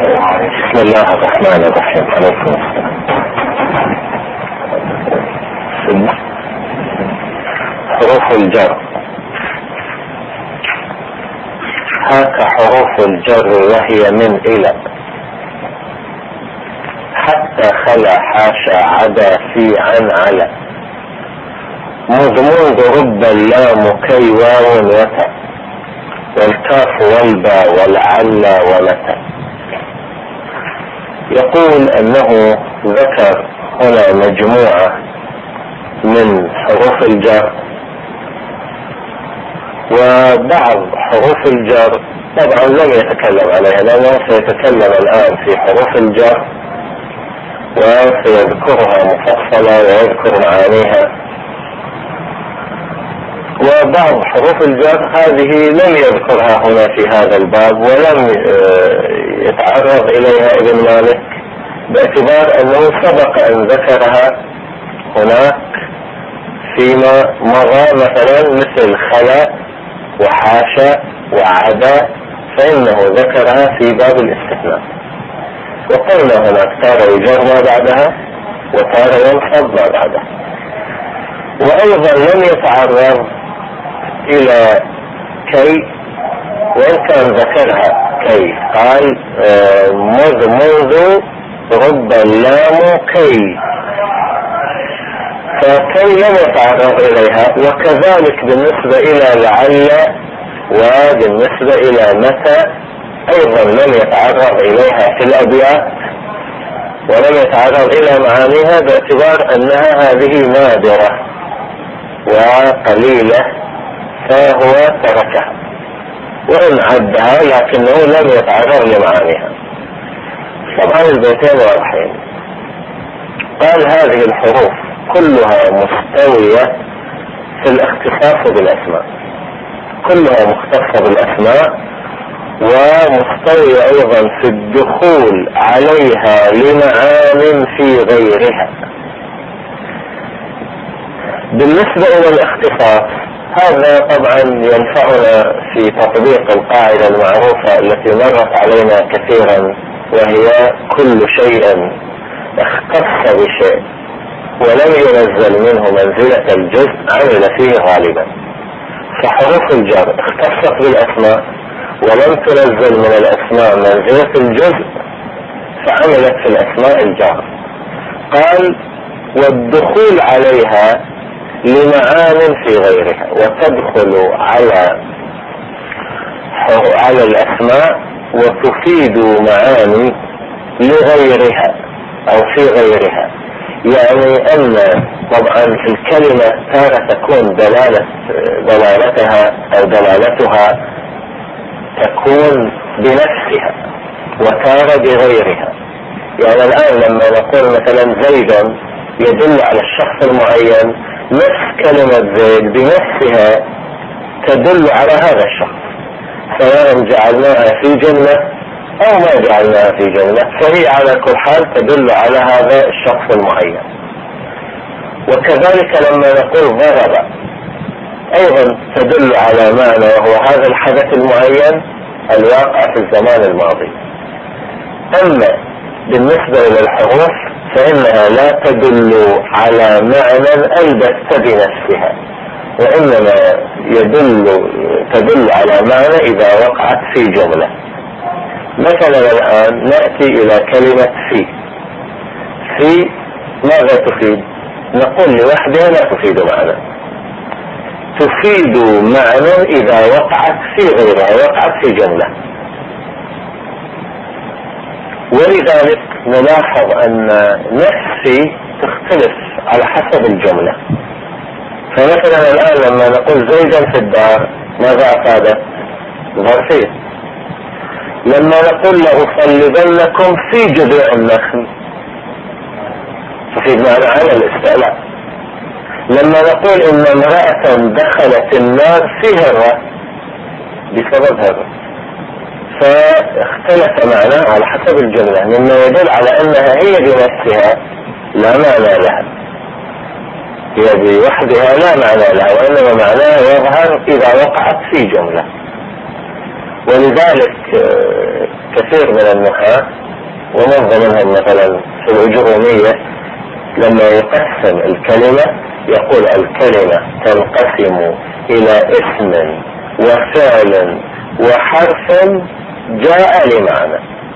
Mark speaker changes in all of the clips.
Speaker 1: بسم الله الرحمن الرحيم. عليكم السلام. حروف الجر. هاك حروف الجر وهي من إلى حتى خلا حاشا عدا في عن على منذ رب اللام كي واو وتا والكاف والباء والعلى ولتا. يقول انه ذكر هنا مجموعة من حروف الجر، وبعض حروف الجر طبعا لم يتكلم عليها لانه سيتكلم الان في حروف الجر وسيذكرها مفصلة ويذكر معانيها. وبعض حروف الجر هذه لم يذكرها هنا في هذا الباب ولم يتعرض إليها ابن مالك، باعتبار أنه سبق أن ذكرها هناك فيما مضى، مثلا مثل خلا وحاشا وعدا فإنه ذكرها في باب الاستثناء. وقلنا هناك تارة يجر ما بعدها وتارة ينصب ما بعدها. وأيضا لم يتعرض إلى كي، وإن كان ذكرها كي قال منذ رب اللام كي، فكي لم يتعرض إليها. وكذلك بالنسبة إلى لعل وبالنسبة إلى متى أيضا لم يتعرض إليها في الأبيات ولم يتعرض إلى معانيها، باعتبار أنها هذه نادرة وقليلة فهو تركها وإن عدها لكنه لم يتعرض لمعانيها. طبعا البيتين واضحين. قال هذه الحروف كلها مستوية في الاختصاص بالأسماء، كلها مختصة بالأسماء ومستوية أيضا في الدخول عليها لمعان في غيرها. بالنسبة إلى الاختصاص هذا طبعا ينفعنا في تطبيق القاعدة المعروفة التي مرت علينا كثيرا، وهي كل شيء اختص بشيء ولم ينزل منه منزلة الجزء عمل فيه غالبا. فحروف الجر اختصت بالأسماء ولم تنزل من الأسماء منزلة الجزء فعملت في الأسماء الجر. قال والدخول عليها لمعان في غيرها، وتدخل على الأسماء وتفيد معاني لغيرها أو في غيرها. يعني أن طبعا الكلمة تارة تكون دلالتها أو دلالتها تكون بنفسها وتارة بغيرها. يعني الآن لما نقول مثلا زيدا يدل على الشخص المعين، نفس كلمة زيد بنفسها تدل على هذا الشخص، سواء جعلناها في جملة أو ما جعلناها في جملة، فهي على كل حال تدل على هذا الشخص المعين. وكذلك لما نقول ضرب أيضا تدل على معنى، وهو هذا الحدث المعين الواقع في الزمان الماضي. أما بالنسبة إلى الحروف فإنها لا تدل على معنى البتة بنفسها، وإنما تدل على معنى إذا وقعت في جملة. مثلا الآن نأتي إلى كلمة في ماذا تفيد؟ نقول لوحدها لا تفيد معنى، تفيد معنى إذا وقعت في غيرها، وقعت في جملة. ولذلك نلاحظ أن نفسي تختلف على حسب الجملة. فمثلا الآن لما نقول زيدا في الدار ماذا أفادت؟ ظرفية. لما نقول لأصلبنكم في جذوع النخل تفيد معنى على الاستعلاء. لما نقول إن امرأة دخلت النار في هرة بسبب هذا، فاختلف معناه على حسب الجملة، مما يدل على أنها هي بنفسها لا معنى لها، هي بوحدها لا معنى لها، وإنما معناها يظهر إذا وقعت في جملة. ولذلك كثير من النحاة ومن ضمنهم مثلا في الأجرومية لما يقسم الكلمة يقول الكلمة تنقسم إلى اسم وفعل وحرف جاء لمعنى.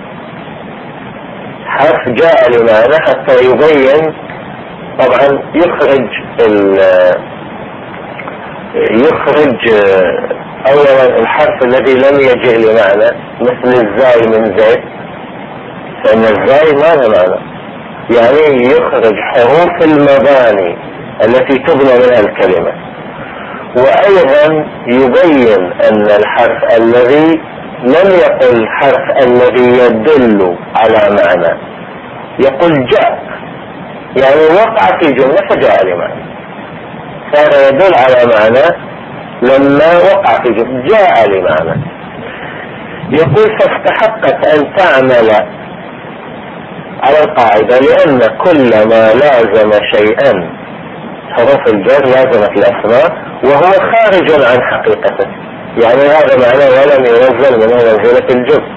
Speaker 1: حرف جاء لمعنى حتى يبين، طبعا يخرج اولا الحرف الذي لم يجئ لمعنى مثل الزاي من زيت، فان الزاي ما له معنى، يعني يخرج حروف المباني التي تبنى منها الكلمة. وايضا يبين ان الحرف الذي لم يقل الحرف الذي يدل على معنى، يقول جاء، يعني وقع في جملة فجاء لمعنى، صار يدل على معنى لما وقع في جملة جاء لمعنى. يقول فاستحقت ان تعمل على القاعدة لان كل ما لازم شيئا، حروف الجر لازمت الاسماء وهو خارج عن حقيقته، يعني هذا معنى ولم ينزل منه منزلة الجزء،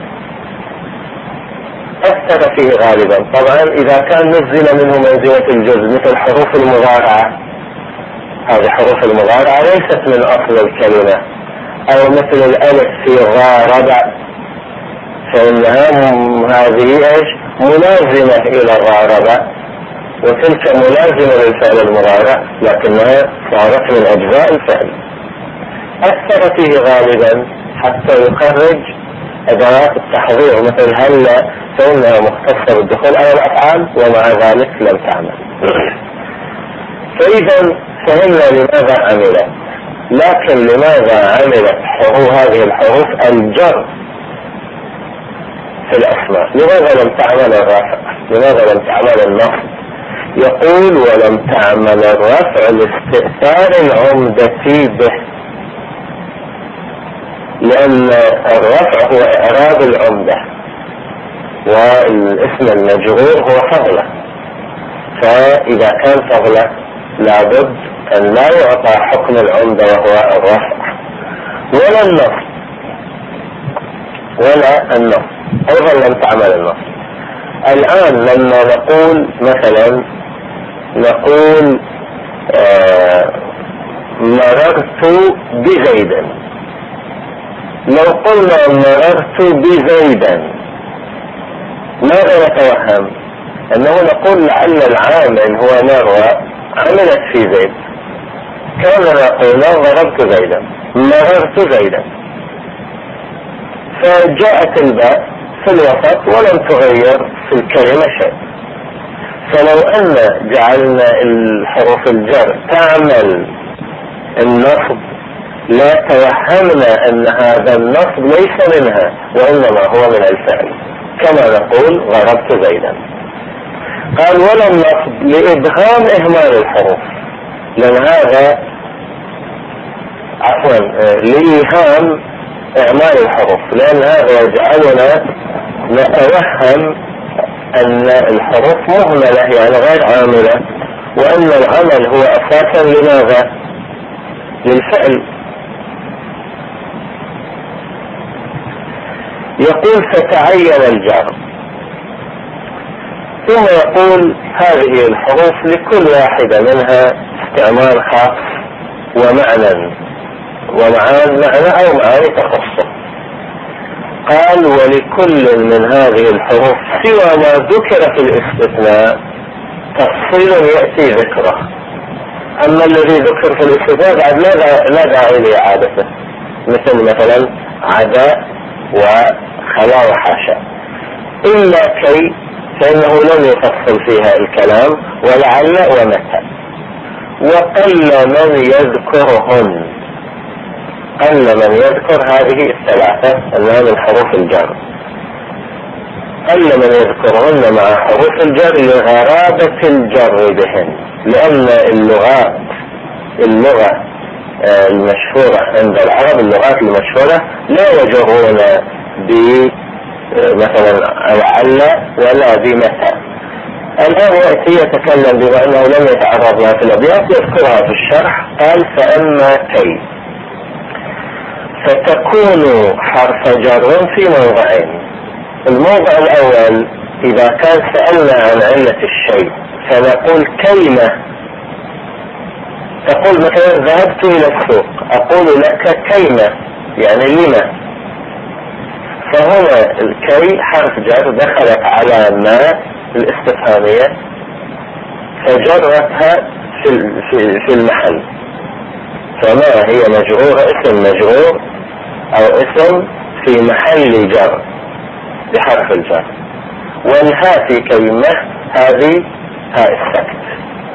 Speaker 1: أثر فيه غالبا. طبعا إذا كان نزل منه منزلة الجزء مثل حروف المضارعة، هذه حروف المضارعة ليست من أصل الكلمة، أو مثل الألف في غارب، فإنها هذه إيش ملازمة إلى غارب، وتلك ملازمة للفعل المضارع لكنها صارت من أجزاء الفعل. أثر فيه غالبا حتى يخرج أدوات التحضير مثل هلا، فإنها مختصة بالدخول على الأفعال ومع ذلك لم تعمل. فإذا فهمنا لماذا عملت، لكن لماذا عملت هذه الحروف الجر في الأسماء؟ لماذا لم تعمل الرفع؟ لماذا لم تعمل النصب؟ يقول ولم تعمل الرفع لاستئثار العمدة به، لأن الرفع هو إعراب العمدة والاسم المجرور هو فضله، فإذا كان فضله لابد أن لا يعطى حكم العمدة وهو الرفع ولا النصب أيضا لم تعمل النصب. الآن لما نقول مثلا مررت بزيد، لو قلنا مررت بزيدا ماذا نتوهم؟ أنه نقول لعل العامل هو مروى عملت في زيد، كاننا قلنا ضربت زيدا مررت زيدا، فجاءت الباء في الوسط ولم تغير في الكلمة شيء. فلو أن جعلنا الحروف الجر تعمل النصب لا توهمنا أن هذا النصب ليس منها وإنما هو من الفعل، كما نقول ضربت زيدا. قال ولم نصب لإبهام إهمال الحروف، لأن هذا لإيهام إعمال الحروف، لأن هذا يجعلنا نتوهم أن الحروف مهملة يعني غير عاملة، وأن العمل هو أساسا لماذا؟ للفعل. يقول فتعين الجر، ثم يقول هذه الحروف لكل واحدة منها استعمال خاص ومعنى معنى أو معاني تخصه. قال ولكل من هذه الحروف سوى ما ذكر في الاستثناء تفصيل يأتي ذكره، أما الذي ذكر في الاستثناء بعد لا داعي لإعادته، مثلا عدا وخلا وحاشا، إلا كي فإنه لم يفصل فيها الكلام ولعل ومتى. وقل من يذكرهن، قل من يذكر هذه الثلاثة أنها من حروف الجر، قل من يذكرهن مع حروف الجر لغرابة الجر بهن، لأن اللغة المشهورة عند العرب، اللغات المشهورة لا يجرون مثلا لعل ولا بمتى. الآن يأتي يتكلم بما أنه لم يتعرض لها في الأبيات يذكرها في الشرح. قال فأما كي فتكون حرف جر في موضعين، الموضع الأول إذا كان سألنا عن علة الشيء فنقول كيما. تقول مثلا ذهبت إلى السوق، أقول لك كيما يعني لما. فهنا الكي حرف جر دخلت على ما الاستفهامية فجرتها في المحل، فما هي مجرورة اسم مجرور أو اسم في محل جر بحرف الجر. والها في كلمة هذه هاء السكت.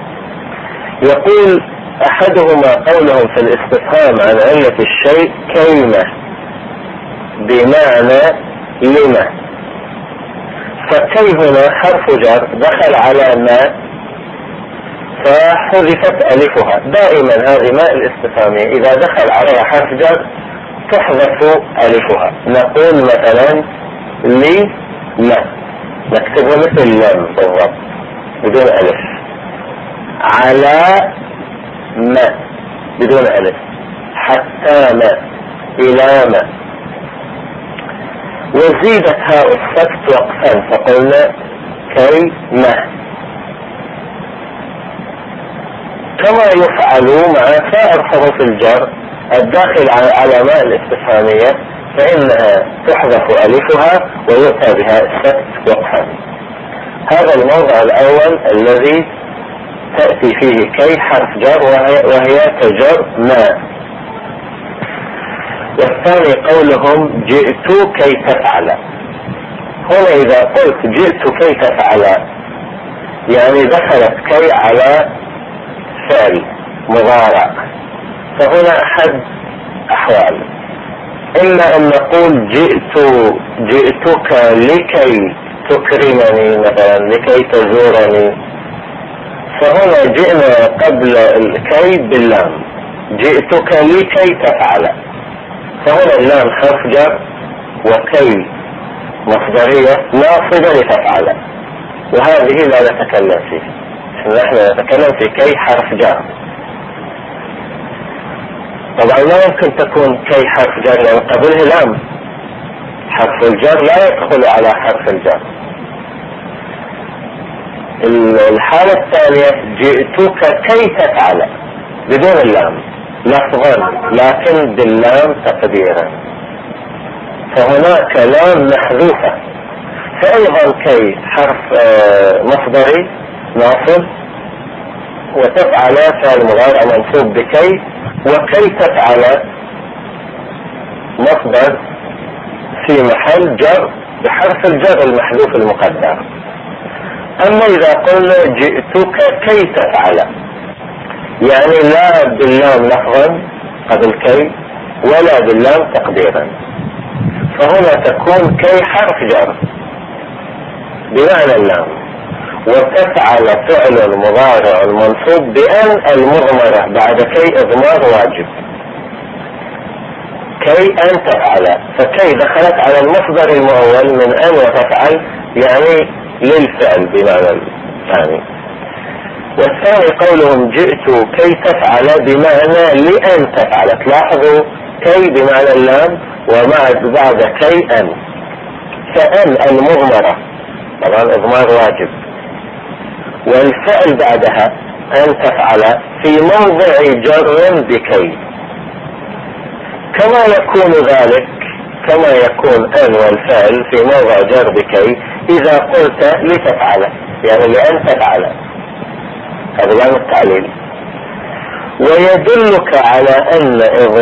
Speaker 1: يقول أحدهما قولهم في الاستفهام عن علة الشيء كلمة بمعنى لما، فكي هنا حرف جر دخل على ما فحذفت ألفها. دائما هذه ما الاستفهامية إذا دخل عليها حرف جر تحذف ألفها. نقول مثلا لي لا، نكتبها مثل لم بالضبط بدون ألف. على ما بدون ألف. حتى ما، إلى ما. وزيدت هاء السكت وقفا فقلنا كي ما، كما يفعل مع سائر حروف الجر الداخل على ما الاستفهامية، فإنها تحذف ألفها ويؤتى بها السكت وقفا. هذا الموضع الأول الذي تأتي فيه كي حرف جر وهي تجر ما. والثاني قولهم جئت كي تفعل. هنا إذا قلت جئت كي تفعل يعني دخلت كي على فعل مضارع، فهنا أحد أحوال: إما أن نقول جئتك لكي تكرمني مثلا، لكي تزورني، فهنا جئنا قبل الكي باللام، جئتك لكي تفعل، فهنا اللام حرف جر وكي مصدرية ناصبة لتفعل، وهذه لا نتكلم فيه. نحن نتكلم في كي حرف جر. طبعا لا يمكن تكون كي حرف جر لأن قبله لام، حرف الجر لا يدخل على حرف الجر. الحالة الثانية جئتك كي تفعل بدون اللام لفظا لكن باللام تقديرا، فهناك لام محذوفة. فأيضا كي حرف مصدري ناصب، وتفعل فعل مضارع منصوب بكي، وكي تفعل مصدر في محل جر بحرف الجر المحذوف المقدر. أما إذا قلنا جئتك كي تفعل يعني لا باللام لفظا قبل كي ولا باللام تقديرا، فهنا تكون كي حرف جر بمعنى اللام، وتفعل فعل مضارع منصوب بأن المضمرة بعد كي إضمار واجب، كي أن تفعل، فكي دخلت على المصدر المؤول من أن وتفعل يعني للفعل بمعنى الثاني. والثاني قولهم جئت كي تفعل بمعنى لأن تفعل. تلاحظوا كي بمعنى اللام وبعد كي أن، فأن المضمرة طبعا إضمار واجب، والفعل بعدها أن تفعل في موضع جر بكي. كما يكون ذلك كما يكون أن والفعل في موضع جر بكي إذا قلت لتفعل يعني لأن تفعل، هذا لام التعليل. ويدلك على أن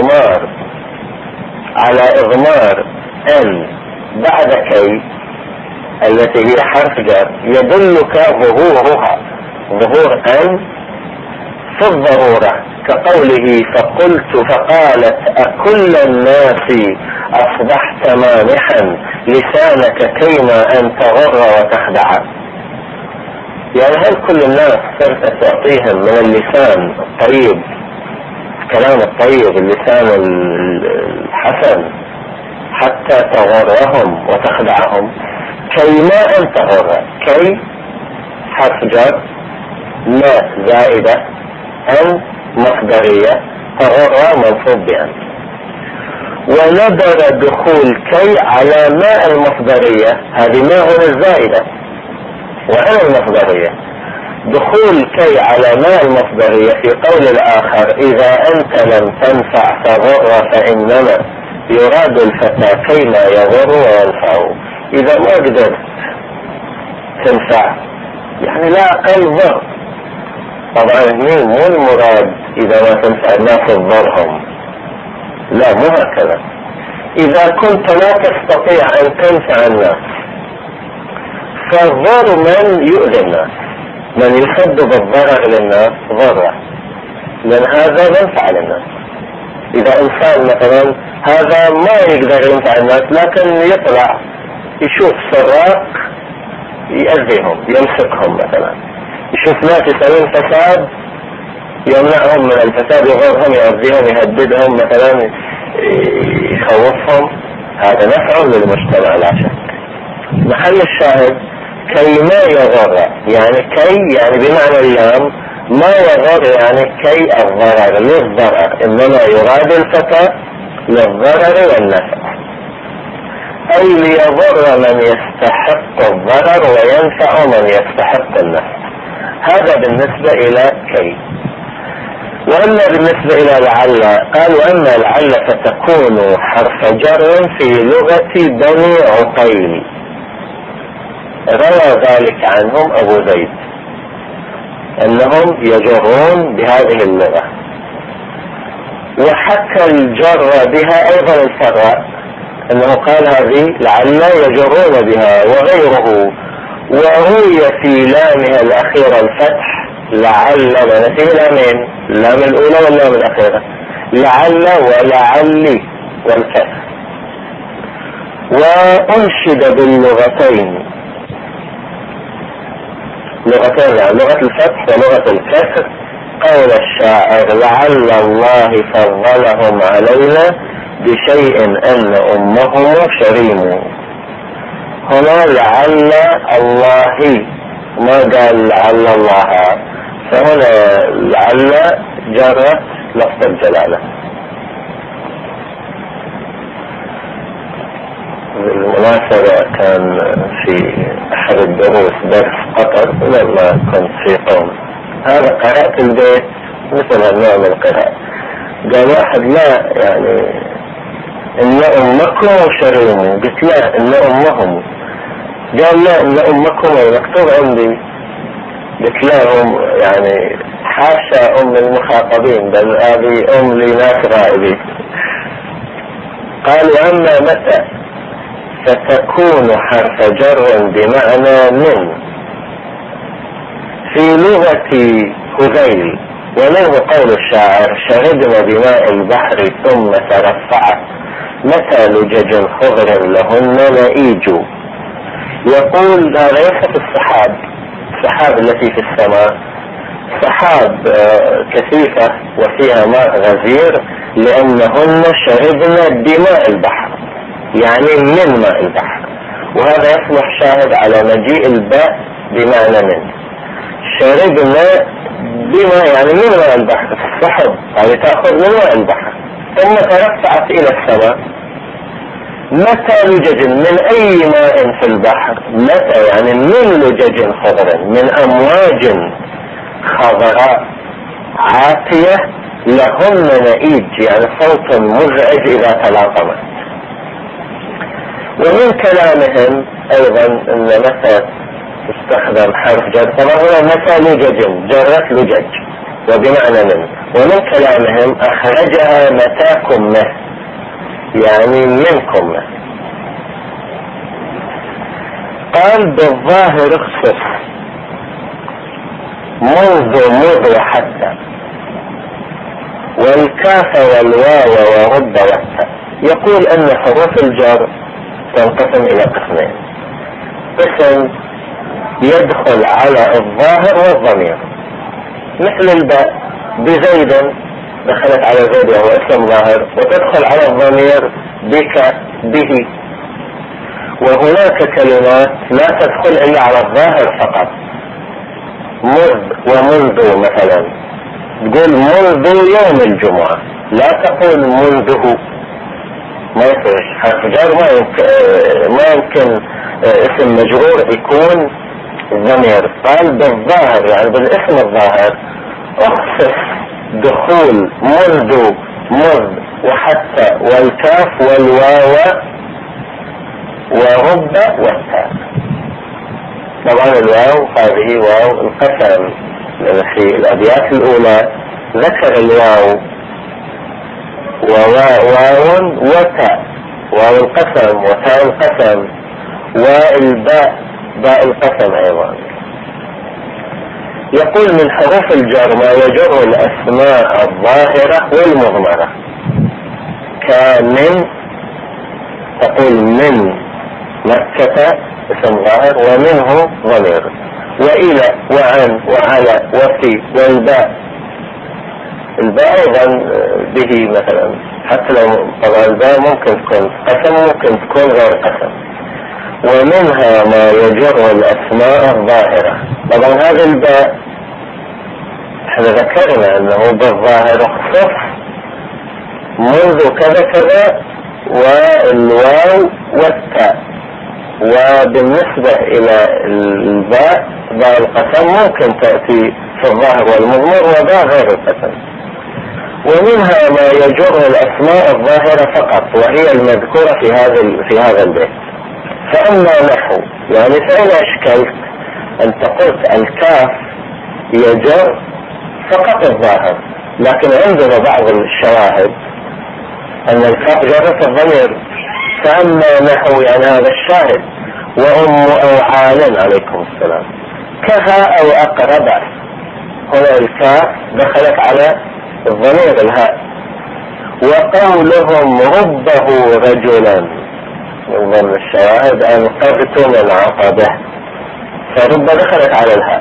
Speaker 1: إضمار أن بعد كي التي هي حرف جر يدلك ظهورها، ظهور أن في الضرورة، كقوله فقلت فقالت أكل الناس أصبحت مانحا لسانك كيما أن تغر وتخدع. يعني هل كل الناس صرت تعطيهم من اللسان الطيب، الكلام الطيب، اللسان الحسن حتى تغرهم وتخدعهم؟ كيما أن تغر، كي حرف جر، ما زائدة، أن مصدرية، تغر منصوب بأن. ونبر دخول كي على ماء المصدرية، هذه ماء هنا الزائدة وعلى المصدرية، دخول كي على ماء المصدرية في قول الآخر إذا أنت لم تنفع فضر فإنما يراد الفتى كيما يضر وينفع. إذا ما قدرت تنفع يعني لا أقل ضر. طبعا مو المراد إذا ما تنفع الناس تضرهم، لا مو هكذا. إذا كنت لا تستطيع أن تنفع الناس فالضر من يؤذي الناس، من يسبب الضرر للناس ضره، لأن هذا منفع للناس. إذا إنسان مثلا هذا ما يقدر ينفع الناس لكن يطلع يشوف سراق يأذيهم يمسكهم، مثلا يشوف ناس يسوون فساد يمنعهم من الفساد، يغرهم يأذيهم يهددهم مثلا يخوفهم، هذا نفع للمجتمع لا شك. محل الشاهد كي ما يضر، يعني كي يعني بمعنى اللام، ما يضر يعني كي الضرر للضرر، إنما يراد الفتى للضرر والنفع، أي ليضر من يستحق الضرر وينفع من يستحق النفع. هذا بالنسبة إلى كي. وأما بالنسبة إلى لعل قال وأما لعل فتكون حرف جر في لغة بني عقيل، روى ذلك عنهم أبو زيد أنهم يجرون بهذه اللغة، وحكى الجر بها أيضا الفراء أنه قال هذه لعل يجرون بها وغيره، وروي في لامها الأخيرة الفتح لعل، ونسيه لامين، اللام الأولى واللام الأخيرة، لعل ولعلي والفتح. وأنشد باللغتين، لغتين يعني لغة الفتح ولغة الكسر، قول الشاعر لعل الله فضلهم علينا بشيء أن أمهم شريم. هنا لعل الله ما قال لعل الله، فهنا لعل جرت لفظ الجلالة. بالمناسبة كان في أحد الدروس درس قطر لما كنت في قوم، هذا قرأت البيت مثل النوع من القراءة، قال واحد لا يعني إن أمكم شريموا، قلت لا إن أمهم، قال لا إن أمكم مكتوب عندي، قلت لا هم يعني حاشا أم المخاطبين بل هذه أم لناس غائبين. قال وأما متى فتكون حرف جر بمعنى من في لغة هذيل، ومنه قول الشاعر شربنا بماء البحر ثم ترفعت متى لجج خضر لهن نئيج. يقول هذا يصف السحاب، السحاب التي في السماء سحاب كثيفة وفيها ماء غزير، لأنهن شربن بماء البحر يعني من ماء البحر، وهذا يصلح شاهد على مجيء الباء بمعنى من. شربنا بما يعني من ماء البحر، السحب يعني تأخذ من ماء البحر ثم ترفعت إلى السماء. متى لجج من أي ماء في البحر، متى يعني من لجج خضر، من أمواج خضراء عاتية لهن نئيج يعني صوت مزعج إذا تلاطمت. ومن كلامهم أيضا أن متى تستخدم حرف جر، طبعا هنا متى لجج جرت لجج وبمعنى من. ومن كلامهم أخرجها متاكم منه يعني منكم منه. قال بالظاهر اخصص منذ حتى، والكاف والواو ورب والتاء. يقول أن حروف الجر تنقسم إلى قسمين، قسم يدخل على الظاهر والضمير مثل الباء بزيد دخلت على زيد وهو اسم ظاهر، وتدخل على الضمير بك به. وهناك كلمات لا تدخل إلا على الظاهر فقط، مذ ومنذ مثلا، تقول منذ يوم الجمعة لا تقول منذه، ما يصير حرف جر، ما يمكن اسم مجرور يكون ضمير. قال بالظاهر يعني بالاسم الظاهر اخصص دخول منذ مذ وحتى والكاف والواو ورب والتاء. طبعا الواو هذه واو القسم، في الابيات الاولى ذكر الواو وواو وتاء، واو القسم وتاء القسم، والباء باء القسم ايضا. يقول من حروف الجر ما يجر الاسماء الظاهرة والمضمرة، كمن، تقول من مكة اسم ظاهر ومنه ضمير، وإلى وعن وعلى وفي، والباء، الباء ايضا به مثلا، حتى لو طبعا الباء ممكن تكون قسم ممكن تكون غير قسم. ومنها ما يجر الاسماء الظاهرة. طبعا هذا الباء احنا ذكرنا انه بالظاهر اخصص منذ كذا كذا والواو والتاء. وبالنسبة الى الباء باء القسم ممكن تأتي في الظاهر والمضمر وباء غير القسم. ومنها ما يجر الاسماء الظاهرة فقط وهي المذكورة في هذا البيت. فاما نحو يعني فإن اشكلت انت قلت الكاف يجر فقط الظاهر، لكن عندنا بعض الشواهد ان الكاف جرت الضمير. فاما نحو يعني هذا الشاهد وام او عال عليكم السلام كها او اقرب، هنا الكاف دخلت على الضمير الهاء. وقولهم ربه رجلا من ضمن الشواهد انقذتم العقبة، فرب دخلت على الهاء.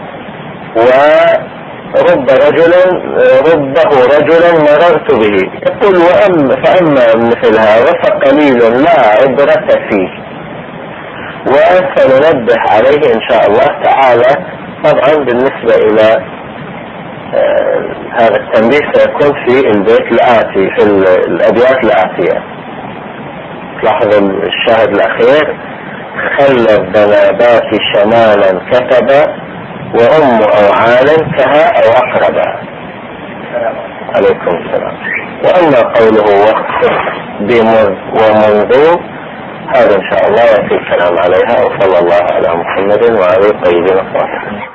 Speaker 1: ورب رجلا ربه رجلا مررت به. يقول فأما مثل هذا فقليل لا عبرة فيه، وسننبه عليه إن شاء الله تعالى. طبعا بالنسبة إلى هذا التنبيه سيكون في البيت الآتي، في الأبيات الآتية. لاحظ الشاهد الأخير: خلى الذنابات شمالا كتبا وأم أو عال كها أو أقربا. عليكم السلام. وأما قوله واختص بمذ ومنذ هذا إن شاء الله يأتي الكلام عليها. وصلى الله على محمد وعلى طيبين الطاهرين.